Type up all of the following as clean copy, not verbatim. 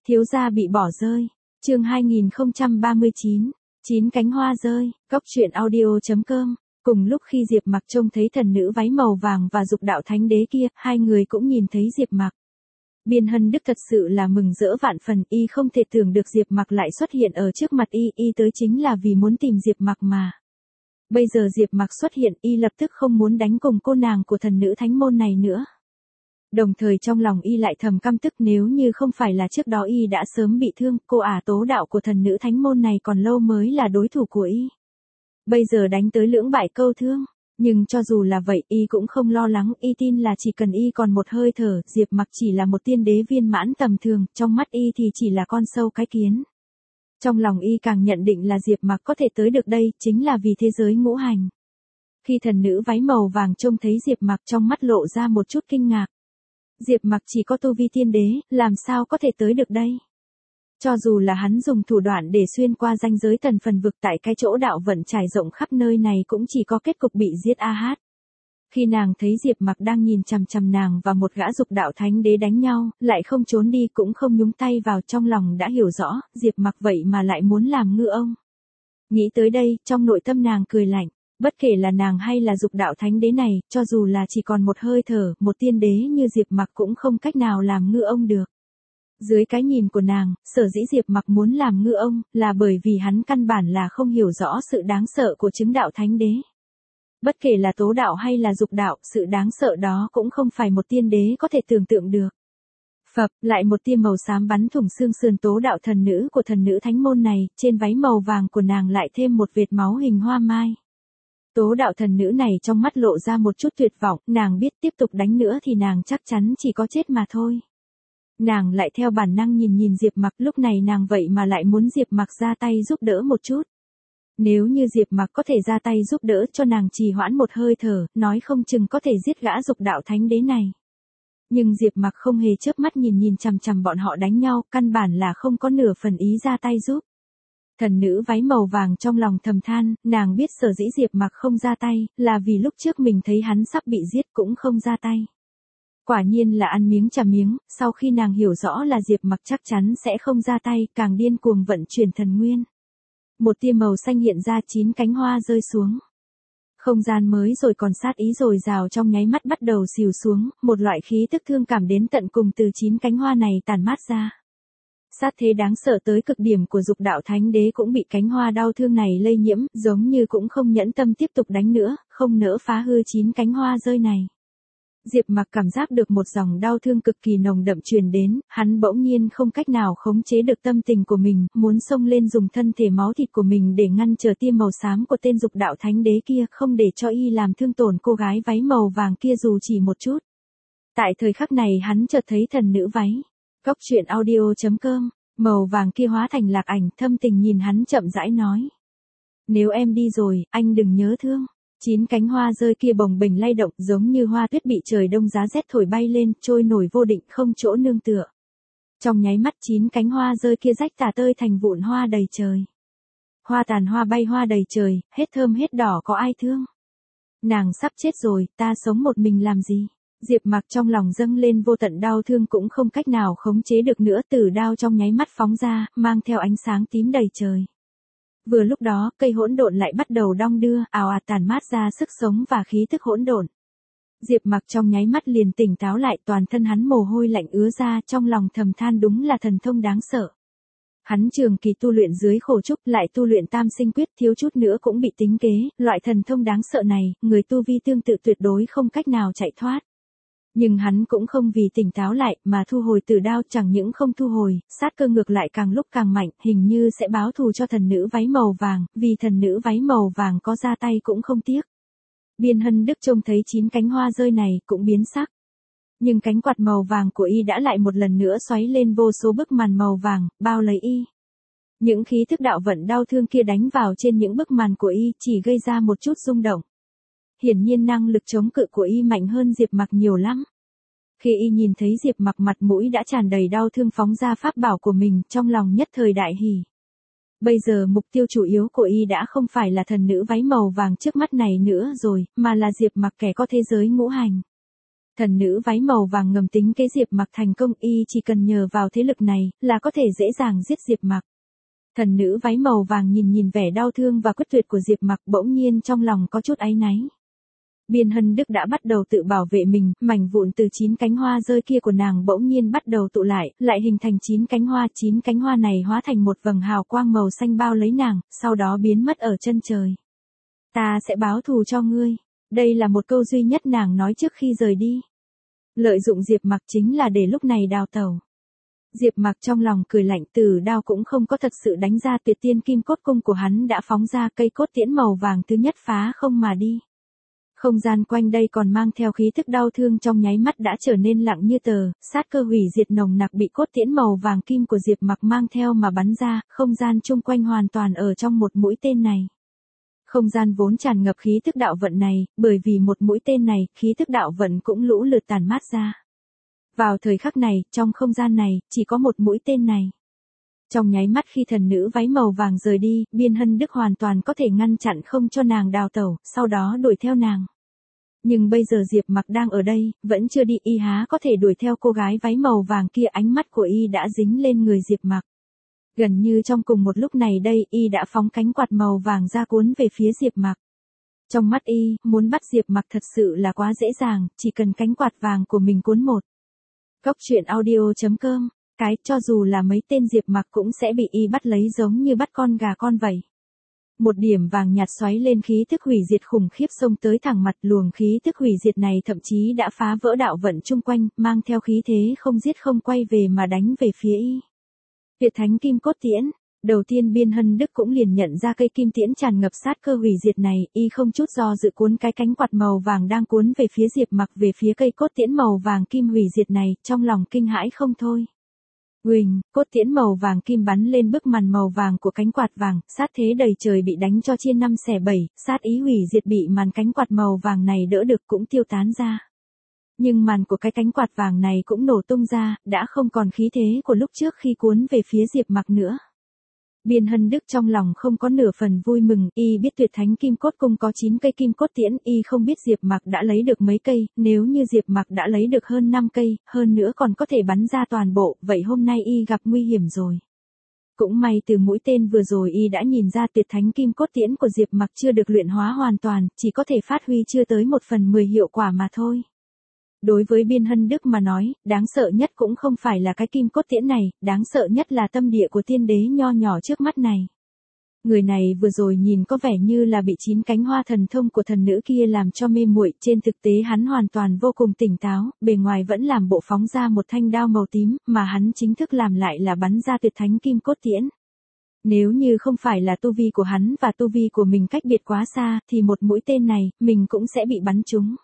Thiếu gia bị bỏ rơi. Chương 2039. Chín cánh hoa rơi. Cóc truyện audio.com. Cùng lúc khi Diệp Mặc trông thấy thần nữ váy màu vàng và dục đạo thánh đế kia, hai người cũng nhìn thấy Diệp Mặc. Biên Hân Đức thật sự là mừng rỡ vạn phần, y không thể tưởng được Diệp Mặc lại xuất hiện ở trước mặt y tới chính là vì muốn tìm Diệp Mặc mà. Bây giờ Diệp Mặc xuất hiện, y lập tức không muốn đánh cùng cô nàng của thần nữ thánh môn này nữa. Đồng thời trong lòng y lại thầm căm tức, nếu như không phải là trước đó y đã sớm bị thương, cô ả tố đạo của thần nữ thánh môn này còn lâu mới là đối thủ của y. Bây giờ đánh tới lưỡng bại câu thương, nhưng cho dù là vậy y cũng không lo lắng, y tin là chỉ cần y còn một hơi thở, Diệp Mặc chỉ là một tiên đế viên mãn tầm thường, trong mắt y thì chỉ là con sâu cái kiến. Trong lòng y càng nhận định là Diệp Mặc có thể tới được đây, chính là vì thế giới ngũ hành. Khi thần nữ váy màu vàng trông thấy Diệp Mặc, trong mắt lộ ra một chút kinh ngạc. Diệp Mặc chỉ có tu vi tiên đế, làm sao có thể tới được đây? Cho dù là hắn dùng thủ đoạn để xuyên qua ranh giới thần phần vực, tại cái chỗ đạo vận trải rộng khắp nơi này cũng chỉ có kết cục bị giết a hát. Khi nàng thấy Diệp Mặc đang nhìn chằm chằm nàng và một gã dục đạo thánh đế đánh nhau, lại không trốn đi cũng không nhúng tay vào, trong lòng đã hiểu rõ, Diệp Mặc vậy mà lại muốn làm ngư ông. Nghĩ tới đây, trong nội tâm nàng cười lạnh. Bất kể là nàng hay là dục đạo thánh đế này, cho dù là chỉ còn một hơi thở, một tiên đế như Diệp Mặc cũng không cách nào làm ngư ông được. Dưới cái nhìn của nàng, sở dĩ Diệp Mặc muốn làm ngư ông, là bởi vì hắn căn bản là không hiểu rõ sự đáng sợ của chứng đạo thánh đế. Bất kể là tố đạo hay là dục đạo, sự đáng sợ đó cũng không phải một tiên đế có thể tưởng tượng được. Phập, lại một tia màu xám bắn thủng xương sườn tố đạo thần nữ của thần nữ thánh môn này, trên váy màu vàng của nàng lại thêm một vệt máu hình hoa mai. Tố đạo thần nữ này trong mắt lộ ra một chút tuyệt vọng, nàng biết tiếp tục đánh nữa thì nàng chắc chắn chỉ có chết mà thôi. Nàng lại theo bản năng nhìn Diệp Mặc, lúc này nàng vậy mà lại muốn Diệp Mặc ra tay giúp đỡ một chút. Nếu như Diệp Mặc có thể ra tay giúp đỡ cho nàng trì hoãn một hơi thở, nói không chừng có thể giết gã dục đạo thánh đế này. Nhưng Diệp Mặc không hề chớp mắt nhìn chằm chằm bọn họ đánh nhau, căn bản là không có nửa phần ý ra tay giúp. Thần nữ váy màu vàng trong lòng thầm than, nàng biết sở dĩ Diệp Mặc không ra tay, là vì lúc trước mình thấy hắn sắp bị giết cũng không ra tay. Quả nhiên là ăn miếng trả miếng, sau khi nàng hiểu rõ là Diệp Mặc chắc chắn sẽ không ra tay, càng điên cuồng vận chuyển thần nguyên. Một tia màu xanh hiện ra, chín cánh hoa rơi xuống. Không gian mới rồi còn sát ý dồi dào trong nháy mắt bắt đầu xìu xuống, một loại khí tức thương cảm đến tận cùng từ chín cánh hoa này tản mát ra. Sát thế đáng sợ tới cực điểm của dục đạo thánh đế cũng bị cánh hoa đau thương này lây nhiễm, giống như cũng không nhẫn tâm tiếp tục đánh nữa, không nỡ phá hư chín cánh hoa rơi này. Diệp Mặc cảm giác được một dòng đau thương cực kỳ nồng đậm truyền đến, hắn bỗng nhiên không cách nào khống chế được tâm tình của mình, muốn xông lên dùng thân thể máu thịt của mình để ngăn trở tia màu xám của tên dục đạo thánh đế kia, không để cho y làm thương tổn cô gái váy màu vàng kia dù chỉ một chút. Tại thời khắc này hắn chợt thấy thần nữ váy. Cóc truyện audio.com, màu vàng kia hóa thành lạc ảnh, thâm tình nhìn hắn chậm rãi nói. Nếu em đi rồi, anh đừng nhớ thương. Chín cánh hoa rơi kia bồng bềnh lay động, giống như hoa tuyết bị trời đông giá rét thổi bay lên, trôi nổi vô định, không chỗ nương tựa. Trong nháy mắt chín cánh hoa rơi kia rách tả tơi thành vụn hoa đầy trời. Hoa tàn hoa bay hoa đầy trời, hết thơm hết đỏ có ai thương. Nàng sắp chết rồi, ta sống một mình làm gì? Diệp Mặc trong lòng dâng lên vô tận đau thương cũng không cách nào khống chế được nữa, tử đao trong nháy mắt phóng ra, mang theo ánh sáng tím đầy trời. Vừa lúc đó, cây hỗn độn lại bắt đầu đong đưa, ào ạt tản mát ra sức sống và khí tức hỗn độn. Diệp Mặc trong nháy mắt liền tỉnh táo lại, toàn thân hắn mồ hôi lạnh ứa ra, trong lòng thầm than đúng là thần thông đáng sợ. Hắn trường kỳ tu luyện dưới khổ trúc, lại tu luyện tam sinh quyết, thiếu chút nữa cũng bị tính kế, loại thần thông đáng sợ này, người tu vi tương tự tuyệt đối không cách nào chạy thoát. Nhưng hắn cũng không vì tỉnh táo lại mà thu hồi tử đao, chẳng những không thu hồi, sát cơ ngược lại càng lúc càng mạnh, hình như sẽ báo thù cho thần nữ váy màu vàng, vì thần nữ váy màu vàng có ra tay cũng không tiếc. Biên Hân Đức trông thấy chín cánh hoa rơi này cũng biến sắc. Nhưng cánh quạt màu vàng của y đã lại một lần nữa xoáy lên vô số bức màn màu vàng, bao lấy y. Những khí thức đạo vận đau thương kia đánh vào trên những bức màn của y chỉ gây ra một chút rung động. Hiển nhiên năng lực chống cự của y mạnh hơn Diệp Mặc nhiều lắm. Khi y nhìn thấy Diệp Mặc mặt mũi đã tràn đầy đau thương phóng ra pháp bảo của mình, trong lòng nhất thời đại hỉ. Bây giờ mục tiêu chủ yếu của y đã không phải là thần nữ váy màu vàng trước mắt này nữa rồi, mà là Diệp Mặc kẻ có thế giới ngũ hành. Thần nữ váy màu vàng ngầm tính kế Diệp Mặc thành công, y chỉ cần nhờ vào thế lực này là có thể dễ dàng giết Diệp Mặc. Thần nữ váy màu vàng nhìn vẻ đau thương và quyết tuyệt của Diệp Mặc, bỗng nhiên trong lòng có chút áy náy. Biên Hân Đức đã bắt đầu tự bảo vệ mình, mảnh vụn từ 9 cánh hoa rơi kia của nàng bỗng nhiên bắt đầu tụ lại hình thành 9 cánh hoa này hóa thành một vầng hào quang màu xanh bao lấy nàng, sau đó biến mất ở chân trời. Ta sẽ báo thù cho ngươi. Đây là một câu duy nhất nàng nói trước khi rời đi. Lợi dụng Diệp Mặc chính là để lúc này đào tẩu. Diệp Mặc trong lòng cười lạnh, Tử đao cũng không có thật sự đánh ra, Tuyệt Tiên Kim Cốt Cung của hắn đã phóng ra, cây cốt tiễn màu vàng thứ nhất phá không mà đi. Không gian quanh đây còn mang theo khí thức đau thương, trong nháy mắt đã trở nên lặng như tờ, sát cơ hủy diệt nồng nặc bị cốt tiễn màu vàng kim của Diệp Mặc mang theo mà bắn ra, không gian chung quanh hoàn toàn ở trong một mũi tên này. Không gian vốn tràn ngập khí thức đạo vận này, bởi vì một mũi tên này, khí thức đạo vận cũng lũ lượt tàn mát ra. Vào thời khắc này, trong không gian này, chỉ có một mũi tên này. Trong nháy mắt khi thần nữ váy màu vàng rời đi, Biên Hân Đức hoàn toàn có thể ngăn chặn không cho nàng đào tẩu, sau đó đuổi theo nàng. Nhưng bây giờ Diệp Mặc đang ở đây, vẫn chưa đi, y há có thể đuổi theo cô gái váy màu vàng kia, ánh mắt của y đã dính lên người Diệp Mặc. Gần như trong cùng một lúc này đây, y đã phóng cánh quạt màu vàng ra cuốn về phía Diệp Mặc. Trong mắt y, muốn bắt Diệp Mặc thật sự là quá dễ dàng, chỉ cần cánh quạt vàng của mình cuốn một. Cốc truyện audio.com, cho dù là mấy tên Diệp Mặc cũng sẽ bị y bắt lấy giống như bắt con gà con vậy. Một điểm vàng nhạt xoáy lên, khí thức hủy diệt khủng khiếp xông tới thẳng mặt, luồng khí thức hủy diệt này thậm chí đã phá vỡ đạo vận chung quanh, mang theo khí thế không giết không quay về mà đánh về phía y. Tuyệt Thánh Kim Cốt Tiễn. Đầu tiên Biên Hân Đức cũng liền nhận ra cây kim tiễn tràn ngập sát cơ hủy diệt này, y không chút do dự cuốn cái cánh quạt màu vàng đang cuốn về phía Diệp Mặc về phía cây cốt tiễn màu vàng kim hủy diệt này, trong lòng kinh hãi không thôi. Huỳnh, cốt tiễn màu vàng kim bắn lên bức màn màu vàng của cánh quạt vàng, sát thế đầy trời bị đánh cho chia 5 xẻ 7, sát ý hủy diệt bị màn cánh quạt màu vàng này đỡ được cũng tiêu tán ra. Nhưng màn của cái cánh quạt vàng này cũng nổ tung ra, đã không còn khí thế của lúc trước khi cuốn về phía Diệp Mặc nữa. Biên Hân Đức trong lòng không có nửa phần vui mừng, y biết Tuyệt Thánh Kim Cốt Cung có 9 cây kim cốt tiễn, y không biết Diệp Mặc đã lấy được mấy cây, nếu như Diệp Mặc đã lấy được hơn 5 cây, hơn nữa còn có thể bắn ra toàn bộ, vậy hôm nay y gặp nguy hiểm rồi. Cũng may từ mũi tên vừa rồi y đã nhìn ra Tuyệt Thánh Kim Cốt Tiễn của Diệp Mặc chưa được luyện hóa hoàn toàn, chỉ có thể phát huy chưa tới 1/10 hiệu quả mà thôi. Đối với Biên Hân Đức mà nói, đáng sợ nhất cũng không phải là cái kim cốt tiễn này, đáng sợ nhất là tâm địa của tiên đế nho nhỏ trước mắt này. Người này vừa rồi nhìn có vẻ như là bị 9 cánh hoa thần thông của thần nữ kia làm cho mê muội, trên thực tế hắn hoàn toàn vô cùng tỉnh táo, bề ngoài vẫn làm bộ phóng ra một thanh đao màu tím, mà hắn chính thức làm lại là bắn ra Tuyệt Thánh Kim Cốt Tiễn. Nếu như không phải là tu vi của hắn và tu vi của mình cách biệt quá xa, thì một mũi tên này, mình cũng sẽ bị bắn trúng.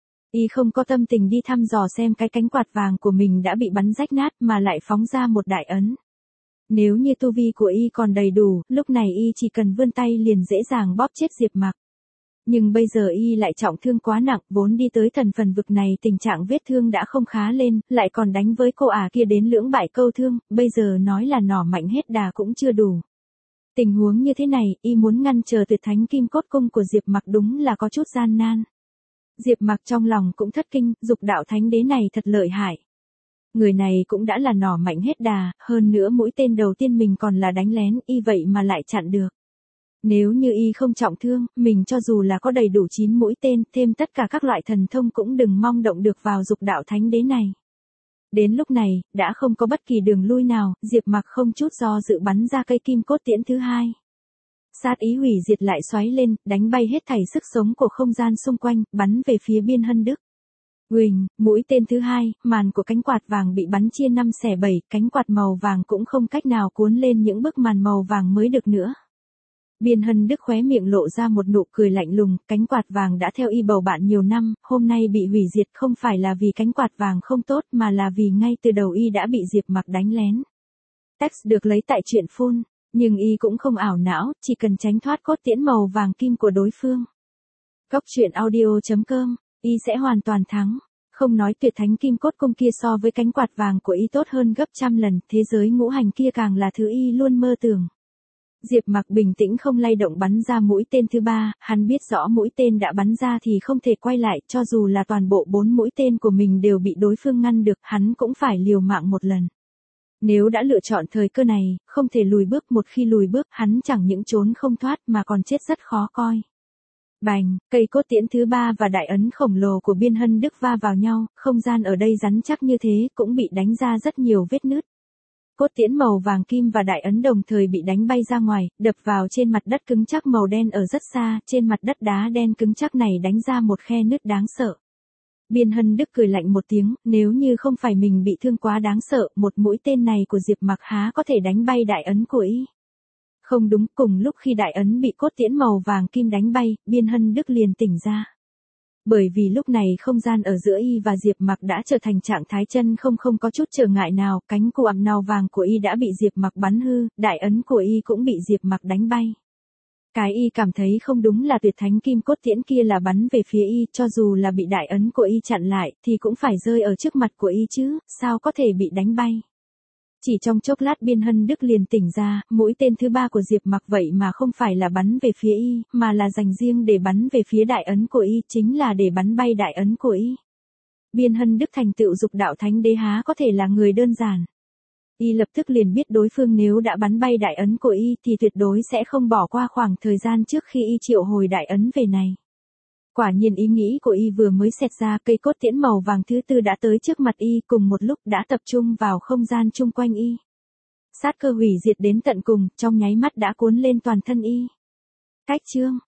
Y không có tâm tình đi thăm dò xem cái cánh quạt vàng của mình đã bị bắn rách nát mà lại phóng ra một đại ấn. Nếu như tu vi của y còn đầy đủ, lúc này y chỉ cần vươn tay liền dễ dàng bóp chết Diệp Mặc. Nhưng bây giờ y lại trọng thương quá nặng, vốn đi tới thần phần vực này tình trạng vết thương đã không khá lên, lại còn đánh với cô ả kia đến lưỡng bại câu thương, bây giờ nói là nỏ mạnh hết đà cũng chưa đủ. Tình huống như thế này, y muốn ngăn chờ Tuyệt Thánh Kim Cốt Cung của Diệp Mặc đúng là có chút gian nan. Diệp Mặc trong lòng cũng thất kinh, dục đạo thánh đế này thật lợi hại. Người này cũng đã là nỏ mạnh hết đà, hơn nữa mũi tên đầu tiên mình còn là đánh lén, y vậy mà lại chặn được. Nếu như y không trọng thương, mình cho dù là có đầy đủ 9 mũi tên, thêm tất cả các loại thần thông cũng đừng mong động được vào dục đạo thánh đế này. Đến lúc này, đã không có bất kỳ đường lui nào, Diệp Mặc không chút do dự bắn ra cây kim cốt tiễn thứ hai. Sát ý hủy diệt lại xoáy lên, đánh bay hết thảy sức sống của không gian xung quanh, bắn về phía Biên Hân Đức. Huỳnh, mũi tên thứ hai, màn của cánh quạt vàng bị bắn chia 5 xẻ 7, cánh quạt màu vàng cũng không cách nào cuốn lên những bức màn màu vàng mới được nữa. Biên Hân Đức khóe miệng lộ ra một nụ cười lạnh lùng, cánh quạt vàng đã theo y bầu bạn nhiều năm, hôm nay bị hủy diệt không phải là vì cánh quạt vàng không tốt mà là vì ngay từ đầu y đã bị Diệp Mặc đánh lén. Text được lấy tại truyện full. Nhưng y cũng không ảo não, chỉ cần tránh thoát cốt tiễn màu vàng kim của đối phương. Cốc truyện audio.com, y sẽ hoàn toàn thắng. Không nói Tuyệt Thánh Kim Cốt Cung kia so với cánh quạt vàng của y tốt hơn gấp trăm lần, thế giới ngũ hành kia càng là thứ y luôn mơ tưởng. Diệp Mặc bình tĩnh không lay động bắn ra mũi tên thứ ba, hắn biết rõ mũi tên đã bắn ra thì không thể quay lại, cho dù là toàn bộ 4 mũi tên của mình đều bị đối phương ngăn được, hắn cũng phải liều mạng một lần. Nếu đã lựa chọn thời cơ này, không thể lùi bước, một khi lùi bước, hắn chẳng những trốn không thoát mà còn chết rất khó coi. Bành, cây cốt tiễn thứ ba và đại ấn khổng lồ của Biên Hân Đức va vào nhau, không gian ở đây rắn chắc như thế cũng bị đánh ra rất nhiều vết nứt. Cốt tiễn màu vàng kim và đại ấn đồng thời bị đánh bay ra ngoài, đập vào trên mặt đất cứng chắc màu đen ở rất xa, trên mặt đất đá đen cứng chắc này đánh ra một khe nứt đáng sợ. Biên Hân Đức cười lạnh một tiếng, nếu như không phải mình bị thương quá đáng sợ, một mũi tên này của Diệp Mặc há có thể đánh bay đại ấn của y. Không đúng, cùng lúc khi đại ấn bị cốt tiễn màu vàng kim đánh bay, Biên Hân Đức liền tỉnh ra. Bởi vì lúc này không gian ở giữa y và Diệp Mặc đã trở thành trạng thái chân không có chút trở ngại nào, cánh của ảm nào vàng của y đã bị Diệp Mặc bắn hư, đại ấn của y cũng bị Diệp Mặc đánh bay. Cái y cảm thấy không đúng là tuyệt thánh kim cốt tiễn kia là bắn về phía y, cho dù là bị đại ấn của y chặn lại, thì cũng phải rơi ở trước mặt của y chứ, sao có thể bị đánh bay. Chỉ trong chốc lát Biên Hân Đức liền tỉnh ra, mũi tên thứ ba của Diệp Mặc vậy mà không phải là bắn về phía y, mà là dành riêng để bắn về phía đại ấn của y, chính là để bắn bay đại ấn của y. Biên Hân Đức thành tựu dục đạo thánh đế há có thể là người đơn giản. Y lập tức liền biết đối phương nếu đã bắn bay đại ấn của y thì tuyệt đối sẽ không bỏ qua khoảng thời gian trước khi y triệu hồi đại ấn về này. Quả nhiên ý nghĩ của y vừa mới xẹt ra, cây cốt tiễn màu vàng thứ tư đã tới trước mặt y, cùng một lúc đã tập trung vào không gian chung quanh y. Sát cơ hủy diệt đến tận cùng, trong nháy mắt đã cuốn lên toàn thân y. Cách chương